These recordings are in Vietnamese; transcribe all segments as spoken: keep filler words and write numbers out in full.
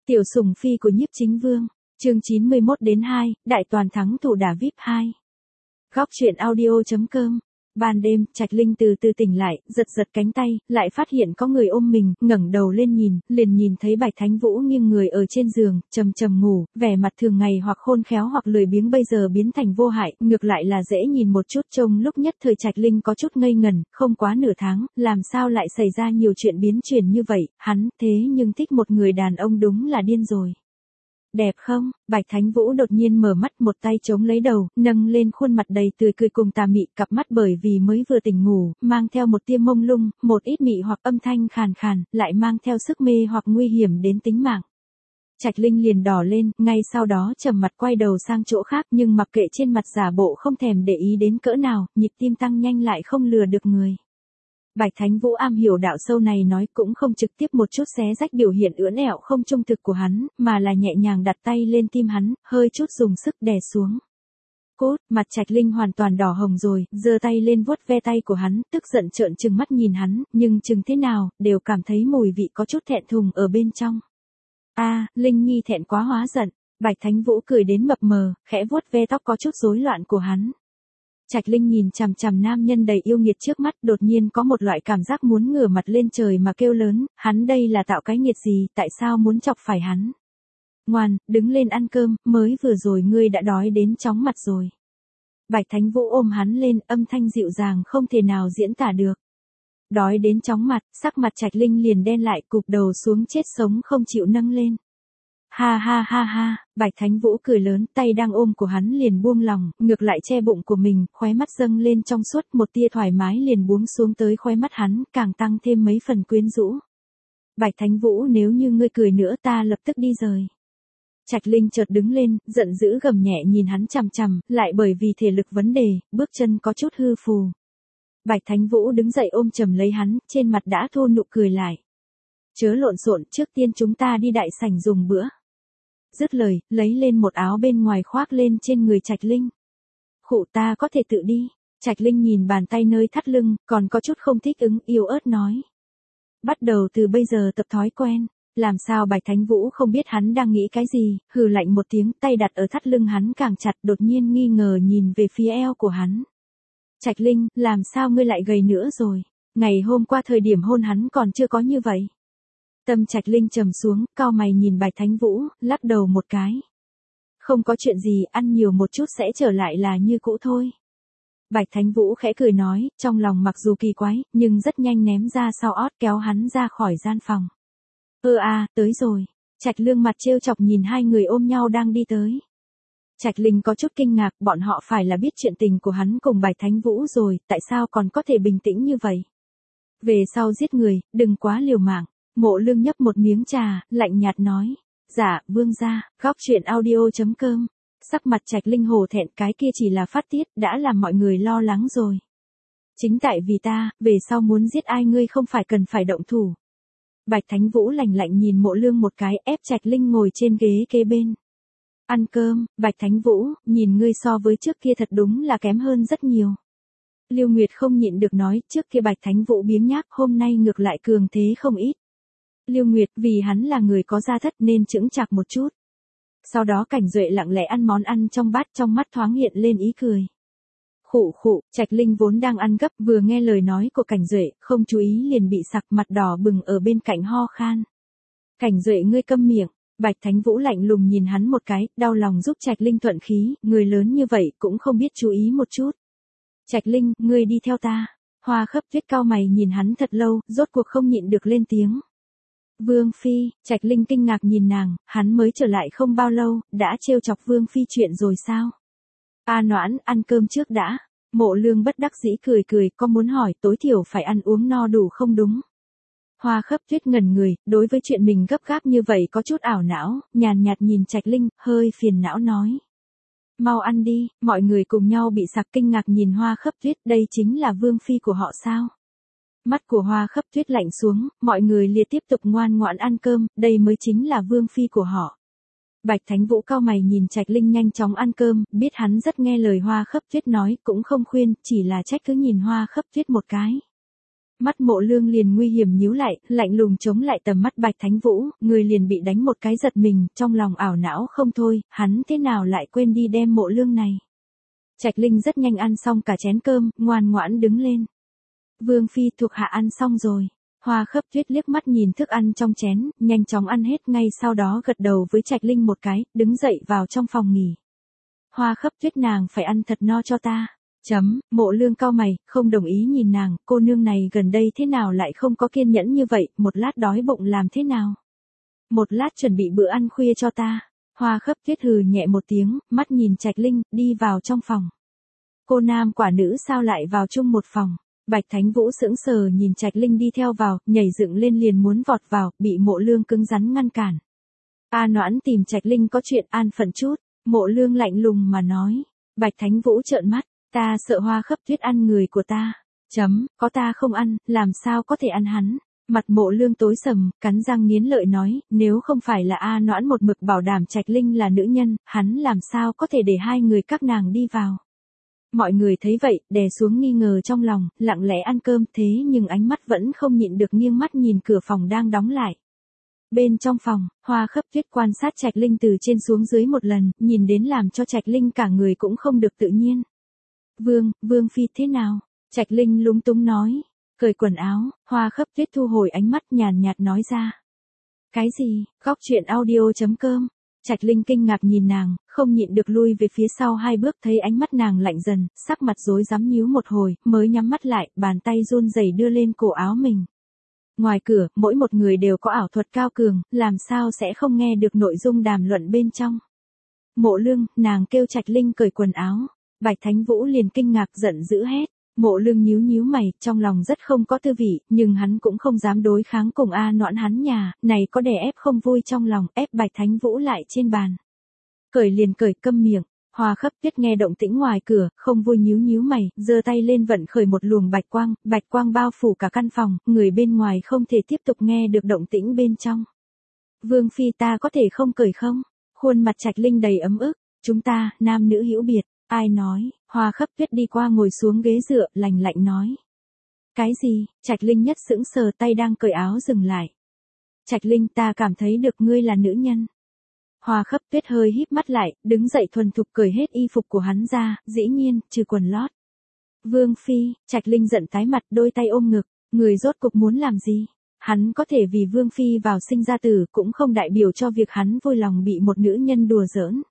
Tiểu sủng phi của Nhiếp Chính Vương, chương chín mươi mốt đến hai, đại toàn thắng thủ đả víp hai. Góc truyện audio chấm com. Ban đêm, Trạch Linh từ từ tỉnh lại, giật giật cánh tay, lại phát hiện có người ôm mình, ngẩng đầu lên nhìn, liền nhìn thấy Bạch Thánh Vũ nghiêng người ở trên giường, trầm trầm ngủ, vẻ mặt thường ngày hoặc khôn khéo hoặc lười biếng bây giờ biến thành vô hại, ngược lại là dễ nhìn một chút. Trông lúc nhất thời Trạch Linh có chút ngây ngẩn, không quá nửa tháng, làm sao lại xảy ra nhiều chuyện biến chuyển như vậy, hắn thế nhưng thích một người đàn ông đúng là điên rồi. Đẹp không? Bạch Thánh Vũ đột nhiên mở mắt, một tay chống lấy đầu, nâng lên khuôn mặt đầy tươi cười cùng tà mị, cặp mắt bởi vì mới vừa tỉnh ngủ, mang theo một tia mông lung, một ít mị hoặc âm thanh khàn khàn, lại mang theo sức mê hoặc nguy hiểm đến tính mạng. Trạch Linh liền đỏ lên, ngay sau đó trầm mặt quay đầu sang chỗ khác, nhưng mặc kệ trên mặt giả bộ không thèm để ý đến cỡ nào, nhịp tim tăng nhanh lại không lừa được người. Bạch Thánh Vũ am hiểu đạo sâu này nói cũng không trực tiếp một chút xé rách biểu hiện ưỡn ẹo không trung thực của hắn, mà là nhẹ nhàng đặt tay lên tim hắn, hơi chút dùng sức đè xuống. Cốt, mặt Trạch Linh hoàn toàn đỏ hồng rồi, giơ tay lên vuốt ve tay của hắn, tức giận trợn trừng mắt nhìn hắn, nhưng chừng thế nào, đều cảm thấy mùi vị có chút thẹn thùng ở bên trong. A, à, Linh Nhi thẹn quá hóa giận. Bạch Thánh Vũ cười đến mập mờ, khẽ vuốt ve tóc có chút rối loạn của hắn. Trạch Linh nhìn chằm chằm nam nhân đầy yêu nghiệt trước mắt, đột nhiên có một loại cảm giác muốn ngửa mặt lên trời mà kêu lớn, hắn đây là tạo cái nghiệt gì, tại sao muốn chọc phải hắn? Ngoan, đứng lên ăn cơm, mới vừa rồi ngươi đã đói đến chóng mặt rồi. Bạch Thánh Vũ ôm hắn lên, âm thanh dịu dàng không thể nào diễn tả được. Đói đến chóng mặt, sắc mặt Trạch Linh liền đen lại, cụp đầu xuống chết sống không chịu nâng lên. Ha ha ha ha, Bạch Thánh Vũ cười lớn, tay đang ôm của hắn liền buông lòng, ngược lại che bụng của mình, khóe mắt dâng lên trong suốt, một tia thoải mái liền buông xuống tới khóe mắt hắn, càng tăng thêm mấy phần quyến rũ. Bạch Thánh Vũ, nếu như ngươi cười nữa ta lập tức đi rời. Trạch Linh chợt đứng lên, giận dữ gầm nhẹ nhìn hắn chằm chằm, lại bởi vì thể lực vấn đề, bước chân có chút hư phù. Bạch Thánh Vũ đứng dậy ôm chầm lấy hắn, trên mặt đã thu nụ cười lại. Chớ lộn xộn, trước tiên chúng ta đi đại sảnh dùng bữa. Dứt lời, lấy lên một áo bên ngoài khoác lên trên người Trạch Linh. Khụ, ta có thể tự đi. Trạch Linh nhìn bàn tay nơi thắt lưng, còn có chút không thích ứng, yếu ớt nói. Bắt đầu từ bây giờ tập thói quen. Làm sao Bạch Thánh Vũ không biết hắn đang nghĩ cái gì, hừ lạnh một tiếng, tay đặt ở thắt lưng hắn càng chặt, đột nhiên nghi ngờ nhìn về phía eo của hắn. Trạch Linh, làm sao ngươi lại gầy nữa rồi? Ngày hôm qua thời điểm hôn hắn còn chưa có như vậy. Tâm Trạch Linh trầm xuống, cau mày nhìn Bạch Thánh Vũ, lắc đầu một cái. Không có chuyện gì, ăn nhiều một chút sẽ trở lại là như cũ thôi. Bạch Thánh Vũ khẽ cười nói, trong lòng mặc dù kỳ quái, nhưng rất nhanh ném ra sau ót kéo hắn ra khỏi gian phòng. Ơ a, à, tới rồi. Trạch Lương mặt trêu chọc nhìn hai người ôm nhau đang đi tới. Trạch Linh có chút kinh ngạc, bọn họ phải là biết chuyện tình của hắn cùng Bạch Thánh Vũ rồi, tại sao còn có thể bình tĩnh như vậy? Về sau giết người, đừng quá liều mạng. Mộ Lương nhấp một miếng trà, lạnh nhạt nói. Dạ, vương gia, góc truyện audio chấm com. Sắc mặt Trạch Linh hổ thẹn, cái kia chỉ là phát tiết, đã làm mọi người lo lắng rồi. Chính tại vì ta, về sau muốn giết ai ngươi không phải cần phải động thủ. Bạch Thánh Vũ lạnh lạnh nhìn Mộ Lương một cái, ép Trạch Linh ngồi trên ghế kế bên. Ăn cơm, Bạch Thánh Vũ, nhìn ngươi so với trước kia thật đúng là kém hơn rất nhiều. Lưu Nguyệt không nhịn được nói, trước kia Bạch Thánh Vũ biếng nhác, hôm nay ngược lại cường thế không ít. Lưu Nguyệt, vì hắn là người có gia thất nên chững chạc một chút. Sau đó Cảnh Duệ lặng lẽ ăn món ăn trong bát, trong mắt thoáng hiện lên ý cười. Khụ khụ, Trạch Linh vốn đang ăn gấp, vừa nghe lời nói của Cảnh Duệ, không chú ý liền bị sặc, mặt đỏ bừng ở bên cạnh ho khan. Cảnh Duệ, ngươi câm miệng. Bạch Thánh Vũ lạnh lùng nhìn hắn một cái, đau lòng giúp Trạch Linh thuận khí, người lớn như vậy cũng không biết chú ý một chút. Trạch Linh, ngươi đi theo ta. Hoa Khấp Tuyết cau mày nhìn hắn thật lâu, rốt cuộc không nhịn được lên tiếng. Vương Phi, Trạch Linh kinh ngạc nhìn nàng, hắn mới trở lại không bao lâu, đã trêu chọc Vương Phi chuyện rồi sao? A Noãn, ăn cơm trước đã. Mộ Lương bất đắc dĩ cười cười, có muốn hỏi tối thiểu phải ăn uống no đủ không đúng? Hoa Khấp Tuyết ngẩn người, đối với chuyện mình gấp gáp như vậy có chút ảo não, nhàn nhạt nhìn Trạch Linh, hơi phiền não nói. Mau ăn đi, mọi người cùng nhau bị sặc kinh ngạc nhìn Hoa Khấp Tuyết, đây chính là Vương Phi của họ sao? Mắt của Hoa Khấp Tuyết lạnh xuống, mọi người liệt tiếp tục ngoan ngoãn ăn cơm, đây mới chính là Vương Phi của họ. Bạch Thánh Vũ cau mày nhìn Trạch Linh nhanh chóng ăn cơm, biết hắn rất nghe lời Hoa Khấp Tuyết nói, cũng không khuyên, chỉ là trách cứ nhìn Hoa Khấp Tuyết một cái. Mắt Mộ Lương liền nguy hiểm nhíu lại, lạnh lùng chống lại tầm mắt Bạch Thánh Vũ, người liền bị đánh một cái giật mình, trong lòng ảo não không thôi, hắn thế nào lại quên đi đem Mộ Lương này. Trạch Linh rất nhanh ăn xong cả chén cơm, ngoan ngoãn đứng lên. Vương phi, thuộc hạ ăn xong rồi. Hoa Khấp Tuyết liếc mắt nhìn thức ăn trong chén, nhanh chóng ăn hết, ngay sau đó gật đầu với Trạch Linh một cái, đứng dậy vào trong phòng nghỉ. Hoa Khấp Tuyết, nàng phải ăn thật no cho ta. Chấm, Mộ Lương cau mày, không đồng ý nhìn nàng, cô nương này gần đây thế nào lại không có kiên nhẫn như vậy, một lát đói bụng làm thế nào? Một lát chuẩn bị bữa ăn khuya cho ta. Hoa Khấp Tuyết hừ nhẹ một tiếng, mắt nhìn Trạch Linh, đi vào trong phòng. Cô nam quả nữ sao lại vào chung một phòng? Bạch Thánh Vũ sững sờ nhìn Trạch Linh đi theo vào, nhảy dựng lên liền muốn vọt vào, bị Mộ Lương cứng rắn ngăn cản. A Noãn tìm Trạch Linh có chuyện an phận chút, Mộ Lương lạnh lùng mà nói. Bạch Thánh Vũ trợn mắt, ta sợ Hoa Khấp Tuyết ăn người của ta. Chấm, có ta không ăn, làm sao có thể ăn hắn. Mặt Mộ Lương tối sầm, cắn răng nghiến lợi nói, nếu không phải là A Noãn một mực bảo đảm Trạch Linh là nữ nhân, hắn làm sao có thể để hai người các nàng đi vào. Mọi người thấy vậy, đè xuống nghi ngờ trong lòng, lặng lẽ ăn cơm, thế nhưng ánh mắt vẫn không nhịn được nghiêng mắt nhìn cửa phòng đang đóng lại. Bên trong phòng, Hoa Khấp Tuyết quan sát Trạch Linh từ trên xuống dưới một lần, nhìn đến làm cho Trạch Linh cả người cũng không được tự nhiên. Vương, Vương phi thế nào? Trạch Linh lúng túng nói. Cởi quần áo, Hoa Khấp Tuyết thu hồi ánh mắt nhàn nhạt nói ra. Cái gì? Góc truyện audio chấm com. Trạch Linh kinh ngạc nhìn nàng, không nhịn được lui về phía sau hai bước, thấy ánh mắt nàng lạnh dần, sắc mặt rối rắm nhíu một hồi, mới nhắm mắt lại, bàn tay run rẩy đưa lên cổ áo mình. Ngoài cửa, mỗi một người đều có ảo thuật cao cường, làm sao sẽ không nghe được nội dung đàm luận bên trong. Mộ Lương, nàng kêu Trạch Linh cởi quần áo. Bạch Thánh Vũ liền kinh ngạc giận dữ hét. Mộ Lương nhíu nhíu mày, trong lòng rất không có tư vị, nhưng hắn cũng không dám đối kháng cùng A Noãn hắn nhà, này có đè ép không vui trong lòng, ép Bạch Thánh Vũ lại trên bàn. Cởi liền cởi, câm miệng. Hoa Khấp Tuyết nghe động tĩnh ngoài cửa, không vui nhíu nhíu mày, giơ tay lên vận khởi một luồng bạch quang, bạch quang bao phủ cả căn phòng, người bên ngoài không thể tiếp tục nghe được động tĩnh bên trong. Vương phi, ta có thể không cởi không? Khuôn mặt Trạch Linh đầy ấm ức, chúng ta, nam nữ hữu biệt. Ai nói? Hoa Khấp Tuyết đi qua ngồi xuống ghế dựa, lạnh lạnh nói. Cái gì? Trạch Linh nhất sững sờ, tay đang cởi áo dừng lại. Trạch Linh, ta cảm thấy được ngươi là nữ nhân. Hoa Khấp Tuyết hơi híp mắt lại, đứng dậy thuần thục cởi hết y phục của hắn ra, dĩ nhiên, trừ quần lót. Vương phi, Trạch Linh giận tái mặt, đôi tay ôm ngực, người rốt cục muốn làm gì? Hắn có thể vì Vương phi vào sinh ra tử, cũng không đại biểu cho việc hắn vui lòng bị một nữ nhân đùa giỡn.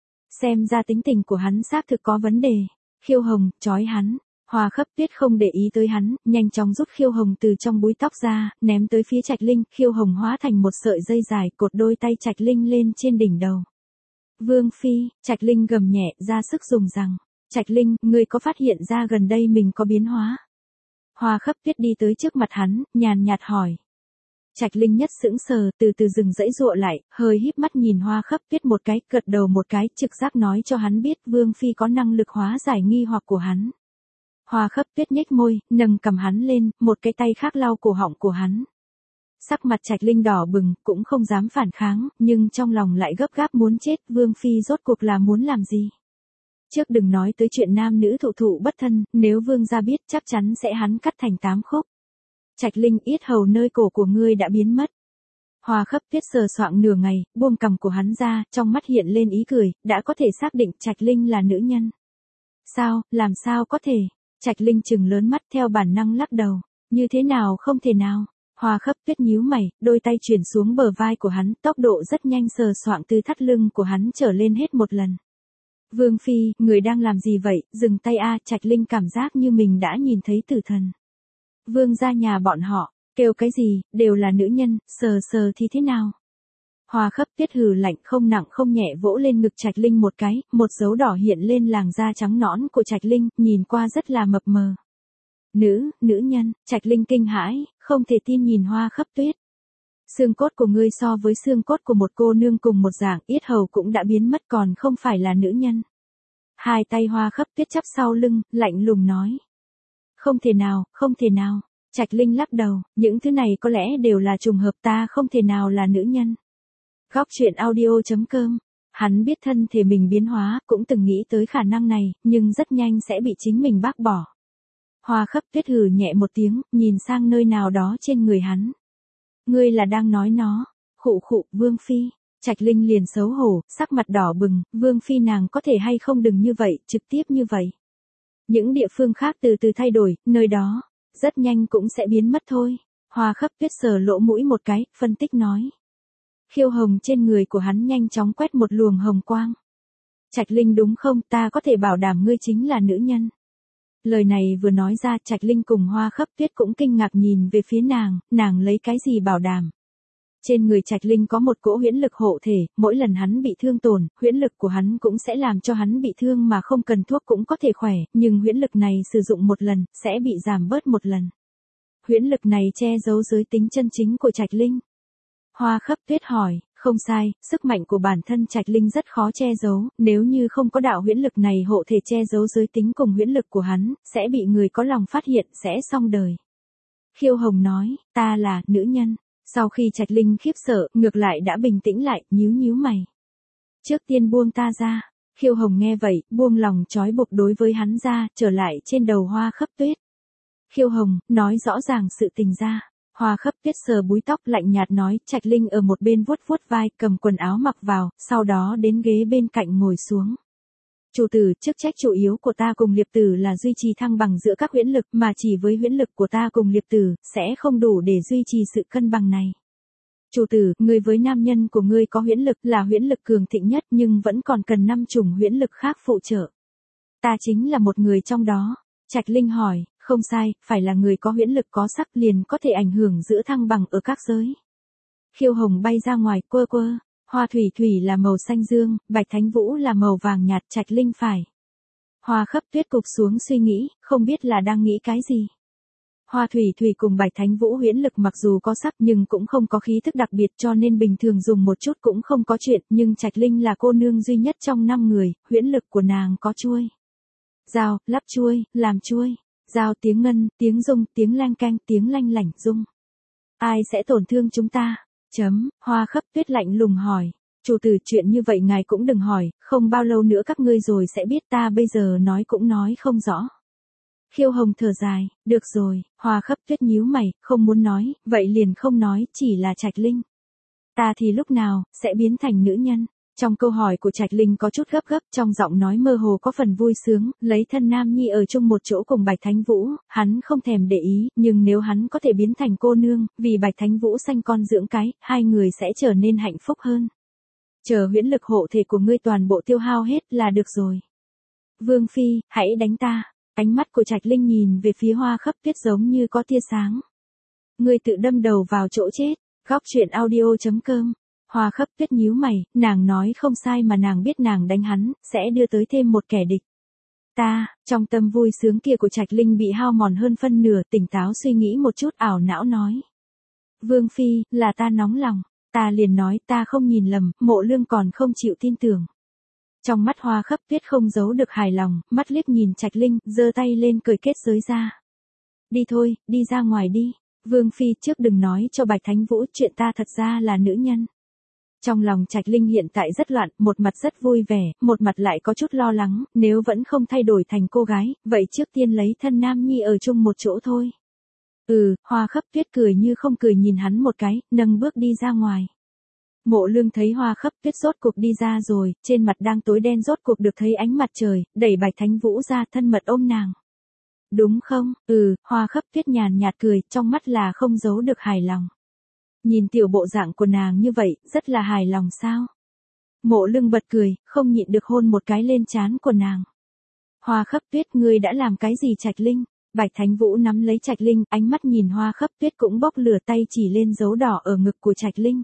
Xem ra tính tình của hắn xác thực có vấn đề. Khiêu hồng, trói hắn. Hoa Khấp Tuyết không để ý tới hắn, nhanh chóng rút khiêu hồng từ trong búi tóc ra, ném tới phía Trạch Linh, khiêu hồng hóa thành một sợi dây dài, cột đôi tay Trạch Linh lên trên đỉnh đầu. Vương phi, Trạch Linh gầm nhẹ, ra sức dùng rằng. Trạch Linh, ngươi có phát hiện ra gần đây mình có biến hóa? Hoa Khấp Tuyết đi tới trước mặt hắn, nhàn nhạt hỏi. Trạch Linh nhất sững sờ, từ từ dừng dãy dụa lại, hơi híp mắt nhìn Hoa Khấp Tuyết một cái, gật đầu một cái, trực giác nói cho hắn biết Vương phi có năng lực hóa giải nghi hoặc của hắn. Hoa Khấp Tuyết nhếch môi, nâng cầm hắn lên, một cái tay khác lau cổ họng của hắn. Sắc mặt Trạch Linh đỏ bừng, cũng không dám phản kháng, nhưng trong lòng lại gấp gáp muốn chết, Vương phi rốt cuộc là muốn làm gì? Trước đừng nói tới chuyện nam nữ thụ thụ bất thân, nếu Vương gia biết chắc chắn sẽ hắn cắt thành tám khúc. Trạch Linh, yết hầu nơi cổ của ngươi đã biến mất. Hoa Khấp Tuyết sờ soạng nửa ngày, buông cằm của hắn ra, trong mắt hiện lên ý cười, đã có thể xác định Trạch Linh là nữ nhân. Sao, làm sao có thể? Trạch Linh trừng lớn mắt theo bản năng lắc đầu. Như thế nào không thể nào? Hoa Khấp Tuyết nhíu mày, đôi tay chuyển xuống bờ vai của hắn, tốc độ rất nhanh sờ soạng từ thắt lưng của hắn trở lên hết một lần. Vương phi, người đang làm gì vậy? Dừng tay a, Trạch Linh cảm giác như mình đã nhìn thấy tử thần. Vương gia nhà bọn họ, kêu cái gì, đều là nữ nhân, sờ sờ thì thế nào? Hoa Khấp Tuyết hừ lạnh không nặng không nhẹ vỗ lên ngực Trạch Linh một cái, một dấu đỏ hiện lên làn da trắng nõn của Trạch Linh, nhìn qua rất là mập mờ. Nữ, nữ nhân, Trạch Linh kinh hãi, không thể tin nhìn Hoa Khấp Tuyết. Xương cốt của ngươi so với xương cốt của một cô nương cùng một dạng, yết hầu cũng đã biến mất còn không phải là nữ nhân. Hai tay Hoa Khấp Tuyết chắp sau lưng, lạnh lùng nói. Không thể nào, không thể nào. Trạch Linh lắc đầu, những thứ này có lẽ đều là trùng hợp, ta không thể nào là nữ nhân. Góc truyện audio chấm com. Hắn biết thân thể mình biến hóa, cũng từng nghĩ tới khả năng này, nhưng rất nhanh sẽ bị chính mình bác bỏ. Hoa khắp tuyết hừ nhẹ một tiếng, nhìn sang nơi nào đó trên người hắn. Ngươi là đang nói nó. Khụ khụ, Vương Phi. Trạch Linh liền xấu hổ, sắc mặt đỏ bừng, Vương Phi nàng có thể hay không đừng như vậy, trực tiếp như vậy. Những địa phương khác từ từ thay đổi, nơi đó, rất nhanh cũng sẽ biến mất thôi. Hoa khắp tuyết sờ lỗ mũi một cái, phân tích nói. Khiêu hồng trên người của hắn nhanh chóng quét một luồng hồng quang. Trạch Linh đúng không, ta có thể bảo đảm ngươi chính là nữ nhân. Lời này vừa nói ra, Trạch Linh cùng Hoa khắp tuyết cũng kinh ngạc nhìn về phía nàng, nàng lấy cái gì bảo đảm. Trên người Trạch Linh có một cỗ huyễn lực hộ thể, mỗi lần hắn bị thương tổn, huyễn lực của hắn cũng sẽ làm cho hắn bị thương mà không cần thuốc cũng có thể khỏe, nhưng huyễn lực này sử dụng một lần, sẽ bị giảm bớt một lần. Huyễn lực này che giấu giới tính chân chính của Trạch Linh. Hoa khắp tuyết hỏi, không sai, sức mạnh của bản thân Trạch Linh rất khó che giấu, nếu như không có đạo huyễn lực này hộ thể che giấu giới tính cùng huyễn lực của hắn, sẽ bị người có lòng phát hiện, sẽ xong đời. Khiêu Hồng nói, ta là nữ nhân. Sau khi Trạch Linh khiếp sợ, ngược lại đã bình tĩnh lại, nhíu nhíu mày. Trước tiên buông ta ra. Khiêu Hồng nghe vậy, buông lòng trói buộc đối với hắn ra, trở lại trên đầu Hoa khắp tuyết. Khiêu Hồng, nói rõ ràng sự tình ra. Hoa khắp tuyết sờ búi tóc lạnh nhạt nói, Trạch Linh ở một bên vuốt vuốt vai, cầm quần áo mặc vào, sau đó đến ghế bên cạnh ngồi xuống. Chủ tử, chức trách chủ yếu của ta cùng Liệp Tử là duy trì thăng bằng giữa các huyễn lực, mà chỉ với huyễn lực của ta cùng Liệp Tử, sẽ không đủ để duy trì sự cân bằng này. Chủ tử, ngươi với nam nhân của ngươi có huyễn lực là huyễn lực cường thịnh nhất nhưng vẫn còn cần năm chủng huyễn lực khác phụ trợ. Ta chính là một người trong đó. Trạch Linh hỏi, không sai, phải là người có huyễn lực có sắc liền có thể ảnh hưởng giữa thăng bằng ở các giới. Khiêu Hồng bay ra ngoài, quơ quơ. Hoa thủy thủy là màu xanh dương, Bạch Thánh Vũ là màu vàng nhạt, Trạch Linh phải. Hoa khắp tuyết cục xuống suy nghĩ, không biết là đang nghĩ cái gì. Hoa thủy thủy cùng Bạch Thánh Vũ huyễn lực mặc dù có sắc nhưng cũng không có khí thức đặc biệt cho nên bình thường dùng một chút cũng không có chuyện, nhưng Trạch Linh là cô nương duy nhất trong năm người, huyễn lực của nàng có chuôi. Dao, lắp chuôi, làm chuôi. Dao tiếng ngân, tiếng rung, tiếng leng keng, tiếng lanh lảnh rung. Ai sẽ tổn thương chúng ta? Chấm, Hoa khắp tuyết lạnh lùng hỏi. Chủ tử, chuyện như vậy ngài cũng đừng hỏi, không bao lâu nữa các ngươi rồi sẽ biết, ta bây giờ nói cũng nói không rõ. Khiêu Hồng thở dài, được rồi. Hoa khắp tuyết nhíu mày, không muốn nói, vậy liền không nói, chỉ là Trạch Linh. Ta thì lúc nào, sẽ biến thành nữ nhân? Trong câu hỏi của Trạch Linh có chút gấp gấp, trong giọng nói mơ hồ có phần vui sướng, lấy thân nam nhi ở chung một chỗ cùng Bạch Thánh Vũ, hắn không thèm để ý, nhưng nếu hắn có thể biến thành cô nương, vì Bạch Thánh Vũ sanh con dưỡng cái, hai người sẽ trở nên hạnh phúc hơn. Chờ huyễn lực hộ thể của ngươi toàn bộ tiêu hao hết là được rồi. Vương Phi, hãy đánh ta. Ánh mắt của Trạch Linh nhìn về phía Hoa khắp tuyết giống như có tia sáng. Ngươi tự đâm đầu vào chỗ chết. Góc truyện audio chấm com. Hoa khắp tuyết nhíu mày, nàng nói không sai mà nàng biết nàng đánh hắn, sẽ đưa tới thêm một kẻ địch. Ta, trong tâm vui sướng kia của Trạch Linh bị hao mòn hơn phân nửa, tỉnh táo suy nghĩ một chút ảo não nói. Vương Phi, là ta nóng lòng. Ta liền nói ta không nhìn lầm, Mộ Lương còn không chịu tin tưởng. Trong mắt Hoa khắp tuyết không giấu được hài lòng, mắt liếc nhìn Trạch Linh, giơ tay lên cởi kết giới ra. Đi thôi, đi ra ngoài đi. Vương Phi trước đừng nói cho Bạch Thánh Vũ chuyện ta thật ra là nữ nhân. Trong lòng Trạch Linh hiện tại rất loạn, một mặt rất vui vẻ, một mặt lại có chút lo lắng, nếu vẫn không thay đổi thành cô gái, vậy trước tiên lấy thân nam nhi ở chung một chỗ thôi. Ừ, Hoa khắp tuyết cười như không cười nhìn hắn một cái, nâng bước đi ra ngoài. Mộ Lương thấy Hoa khắp tuyết rốt cuộc đi ra rồi, trên mặt đang tối đen rốt cuộc được thấy ánh mặt trời, đẩy Bạch Thánh Vũ ra thân mật ôm nàng. Đúng không? Ừ, Hoa khắp tuyết nhàn nhạt cười, trong mắt là không giấu được hài lòng. Nhìn tiểu bộ dạng của nàng như vậy, rất là hài lòng sao? Mộ Lương bật cười, không nhịn được hôn một cái lên trán của nàng. Hoa khắp tuyết, ngươi đã làm cái gì Trạch Linh? Bạch Thánh Vũ nắm lấy Trạch Linh, ánh mắt nhìn Hoa khắp tuyết cũng bốc lửa, tay chỉ lên dấu đỏ ở ngực của Trạch Linh.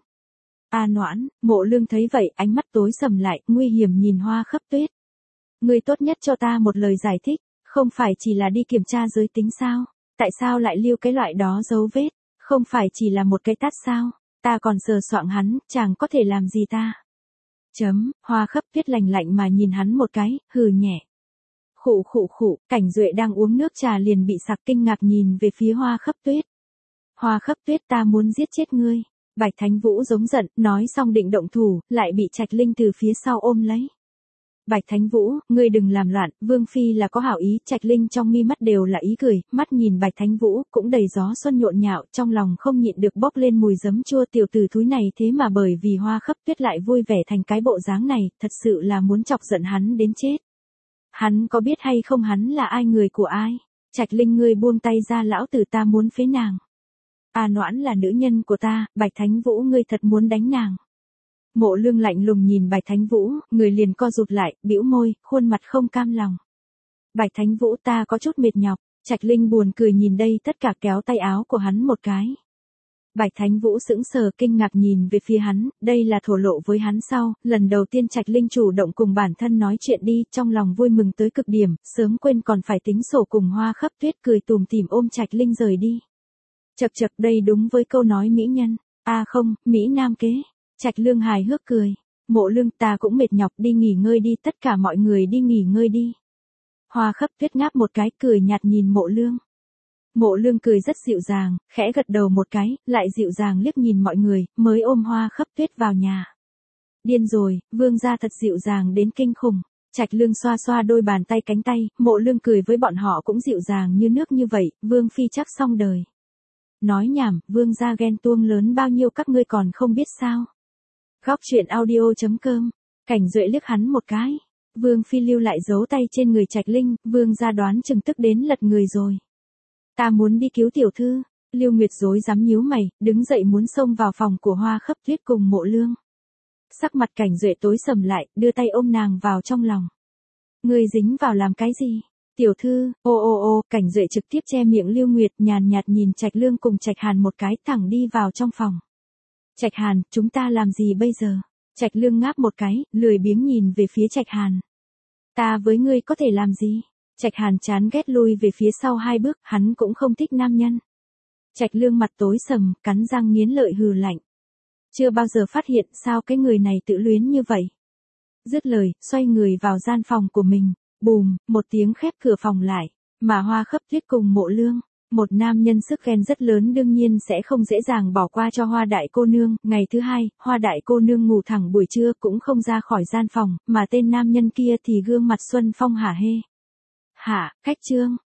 A Noãn, Mộ Lương thấy vậy, ánh mắt tối sầm lại, nguy hiểm nhìn Hoa khắp tuyết. Ngươi tốt nhất cho ta một lời giải thích, không phải chỉ là đi kiểm tra giới tính sao? Tại sao lại lưu cái loại đó dấu vết? Không phải chỉ là một cái tát sao? Ta còn sờ soạng hắn, chàng có thể làm gì ta? Chấm, Hoa khắp tuyết lạnh lạnh mà nhìn hắn một cái, hừ nhẹ. Khụ khụ khụ, Cảnh Duệ đang uống nước trà liền bị sặc kinh ngạc nhìn về phía Hoa khắp tuyết. Hoa khắp tuyết, ta muốn giết chết ngươi. Bạch Thánh Vũ giống giận, nói xong định động thủ, lại bị Trạch Linh từ phía sau ôm lấy. Bạch Thánh Vũ, ngươi đừng làm loạn, Vương Phi là có hảo ý, Trạch Linh trong mi mắt đều là ý cười, mắt nhìn Bạch Thánh Vũ, cũng đầy gió xuân nhộn nhạo, trong lòng không nhịn được bốc lên mùi giấm chua tiểu tử thúi này thế mà bởi vì Hoa Khắp Tuyết lại vui vẻ thành cái bộ dáng này, thật sự là muốn chọc giận hắn đến chết. Hắn có biết hay không hắn là ai người của ai? Trạch Linh ngươi buông tay ra lão tử ta muốn phế nàng. A Noãn là nữ nhân của ta, Bạch Thánh Vũ ngươi thật muốn đánh nàng. Mộ Lương lạnh lùng nhìn Bạch Thánh Vũ, người liền co rụt lại, bĩu môi, khuôn mặt không cam lòng. Bạch Thánh Vũ ta có chút mệt nhọc, Trạch Linh buồn cười nhìn đây tất cả kéo tay áo của hắn một cái. Bạch Thánh Vũ sững sờ kinh ngạc nhìn về phía hắn, đây là thổ lộ với hắn sau, lần đầu tiên Trạch Linh chủ động cùng bản thân nói chuyện đi, trong lòng vui mừng tới cực điểm, sớm quên còn phải tính sổ cùng Hoa Khắp Tuyết cười tùm tìm ôm Trạch Linh rời đi. Chậc chậc đây đúng với câu nói mỹ nhân, a à không, Mỹ Nam kế. Trạch Lương hài hước cười, Mộ Lương ta cũng mệt nhọc đi nghỉ ngơi đi tất cả mọi người đi nghỉ ngơi đi. Hoa Khắp Tuyết ngáp một cái cười nhạt nhìn Mộ Lương. Mộ Lương cười rất dịu dàng, khẽ gật đầu một cái, lại dịu dàng liếc nhìn mọi người, mới ôm Hoa Khắp Tuyết vào nhà. Điên rồi, Vương gia thật dịu dàng đến kinh khủng. Trạch Lương xoa xoa đôi bàn tay cánh tay, Mộ Lương cười với bọn họ cũng dịu dàng như nước như vậy, Vương Phi chắc xong đời. Nói nhảm, Vương gia ghen tuông lớn bao nhiêu các ngươi còn không biết sao. Góc truyện audio chấm com, Cảnh Duệ liếc hắn một cái. Vương Phi lưu lại dấu tay trên người Trạch Linh, Vương gia đoán chừng tức đến lật người rồi. Ta muốn đi cứu tiểu thư, Lưu Nguyệt rối rắm nhíu mày, đứng dậy muốn xông vào phòng của Hoa Khắp Tuyết cùng Mộ Lương. Sắc mặt Cảnh Duệ tối sầm lại, đưa tay ôm nàng vào trong lòng. Ngươi dính vào làm cái gì? Tiểu thư, ô ô ô, Cảnh Duệ trực tiếp che miệng Lưu Nguyệt nhàn nhạt nhìn Trạch Lương cùng Trạch Hàn một cái thẳng đi vào trong phòng. Trạch Hàn, chúng ta làm gì bây giờ? Trạch Lương ngáp một cái, lười biếng nhìn về phía Trạch Hàn. Ta với ngươi có thể làm gì? Trạch Hàn chán ghét lui về phía sau hai bước, hắn cũng không thích nam nhân. Trạch Lương mặt tối sầm, cắn răng nghiến lợi hừ lạnh. Chưa bao giờ phát hiện sao cái người này tự luyến như vậy. Dứt lời, xoay người vào gian phòng của mình, bùm, một tiếng khép cửa phòng lại, mà Hoa Khắp Tuyết cùng Mộ Lương. Một nam nhân sức ghen rất lớn đương nhiên sẽ không dễ dàng bỏ qua cho Hoa đại cô nương, ngày thứ hai, Hoa đại cô nương ngủ thẳng buổi trưa cũng không ra khỏi gian phòng, mà tên nam nhân kia thì gương mặt xuân phong hả hê. Hả, cách trương,